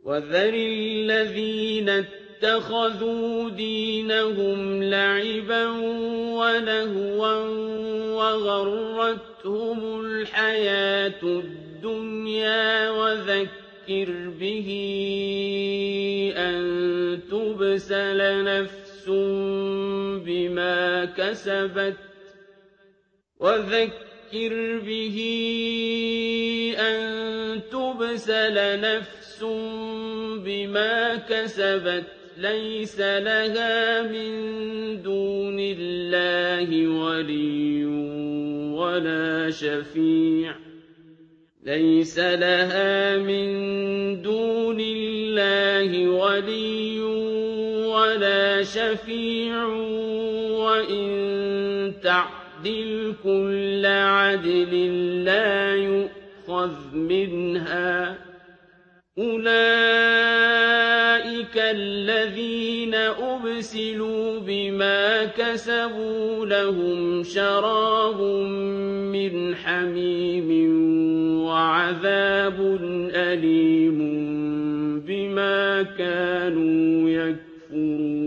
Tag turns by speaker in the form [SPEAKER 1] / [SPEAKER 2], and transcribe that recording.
[SPEAKER 1] وَذَرِ الَّذِينَ اتَّخَذُوا دِينَهُمْ لَعِبًا وَلَهْوًا وَغَرَّتْهُمُ الْحَيَاةُ الدُّنْيَا وَذَكِّرْ بِهِ أَن تُبْسَلَ نَفْسٌ بِمَا كَسَبَتْ لَيْسَ لَهَا مِن دُونِ اللَّهِ وَلِيٌّ وَلَا شَفِيعٌ وَإِن تَعْدِلْ كُلَّ عَدْلٍ لَّا يُؤْخَذْ مِنْهَا ۗ أُولَٰئِكَ الَّذِينَ أُبْسِلُوا بِمَا كَسَبُوا لَهُمْ شَرَابٌ مِّنْ حَمِيمٍ وَعَذَابٌ أَلِيمٌ بِمَا كَانُوا يَكْفُرُونَ